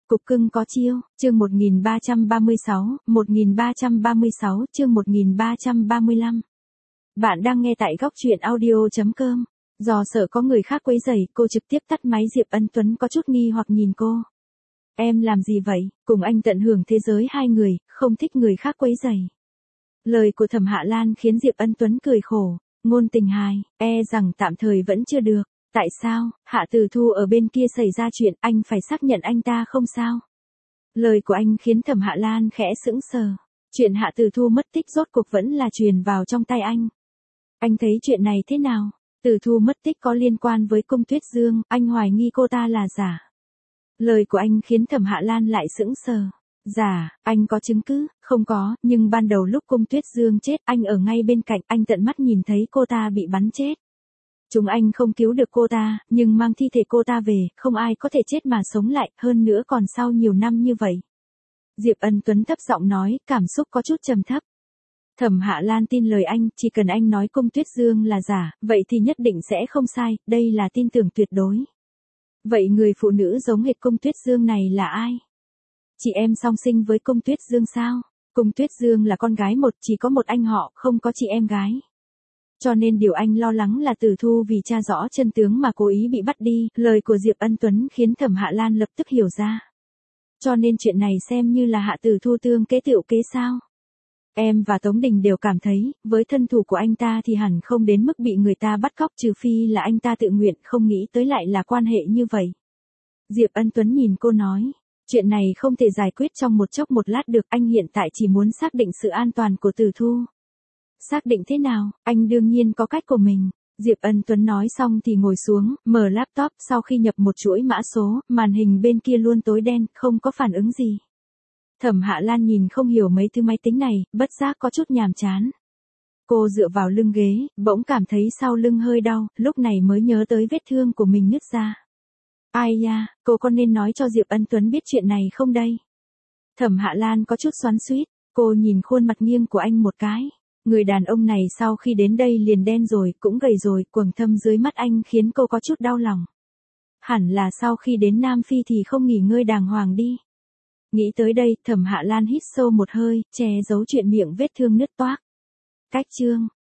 Cục cưng có chiêu, chương 1336, chương 1335. Bạn đang nghe tại góc truyện audio.com. Do sợ có người khác quấy rầy, cô trực tiếp tắt máy. Diệp Ân Tuấn có chút nghi hoặc nhìn cô. Em làm gì vậy, cùng anh tận hưởng thế giới hai người, không thích người khác quấy rầy. Lời của Thẩm Hạ Lan khiến Diệp Ân Tuấn cười khổ, ngôn tình hài, rằng tạm thời vẫn chưa được. Tại sao, Hạ Tử Thu ở bên kia xảy ra chuyện, anh phải xác nhận anh ta không sao? Lời của anh khiến Thẩm Hạ Lan khẽ sững sờ. Chuyện Hạ Tử Thu mất tích rốt cuộc vẫn là truyền vào trong tay anh. Anh thấy chuyện này thế nào? Tử Thu mất tích có liên quan với Cung Tuyết Dương, anh hoài nghi cô ta là giả. Lời của anh khiến Thẩm Hạ Lan lại sững sờ. Giả, anh có chứng cứ? Không có, nhưng ban đầu lúc Cung Tuyết Dương chết, anh ở ngay bên cạnh, anh tận mắt nhìn thấy cô ta bị bắn chết. Chúng anh không cứu được cô ta, nhưng mang thi thể cô ta về, không ai có thể chết mà sống lại, hơn nữa còn sau nhiều năm như vậy. Diệp Ân Tuấn thấp giọng nói, cảm xúc có chút trầm thấp. Thẩm Hạ Lan tin lời anh, chỉ cần anh nói Cung Tuyết Dương là giả, vậy thì nhất định sẽ không sai, đây là tin tưởng tuyệt đối. Vậy người phụ nữ giống hệt Cung Tuyết Dương này là ai? Chị em song sinh với Cung Tuyết Dương sao? Cung Tuyết Dương là con gái một, chỉ có một anh họ, không có chị em gái. Cho nên điều anh lo lắng là Tử Thu vì tra rõ chân tướng mà cố ý bị bắt đi. Lời của Diệp Ân Tuấn khiến Thẩm Hạ Lan lập tức hiểu ra. Cho nên chuyện này xem như là Hạ Tử Thu tương kế tựu kế sao? Em và Tống Đình đều cảm thấy, với thân thủ của anh ta thì hẳn không đến mức bị người ta bắt cóc, trừ phi là anh ta tự nguyện, không nghĩ tới lại là quan hệ như vậy. Diệp Ân Tuấn nhìn cô nói, chuyện này không thể giải quyết trong một chốc một lát được, anh hiện tại chỉ muốn xác định sự an toàn của Tử Thu. Xác định thế nào, anh đương nhiên có cách của mình. Diệp Ân Tuấn nói xong thì ngồi xuống, mở laptop, sau khi nhập một chuỗi mã số, màn hình bên kia luôn tối đen, không có phản ứng gì. Thẩm Hạ Lan nhìn không hiểu mấy thứ máy tính này, bất giác có chút nhàm chán. Cô dựa vào lưng ghế, bỗng cảm thấy sau lưng hơi đau, lúc này mới nhớ tới vết thương của mình nứt ra. Ai da, cô có nên nói cho Diệp Ân Tuấn biết chuyện này không đây? Thẩm Hạ Lan có chút xoắn xuýt, cô nhìn khuôn mặt nghiêng của anh một cái. Người đàn ông này sau khi đến đây liền đen rồi, cũng gầy rồi, quầng thâm dưới mắt anh khiến cô có chút đau lòng. Hẳn là sau khi đến Nam Phi thì không nghỉ ngơi đàng hoàng đi. Nghĩ tới đây, Thẩm Hạ Lan hít sâu một hơi, che giấu chuyện miệng vết thương nứt toác. Cách chương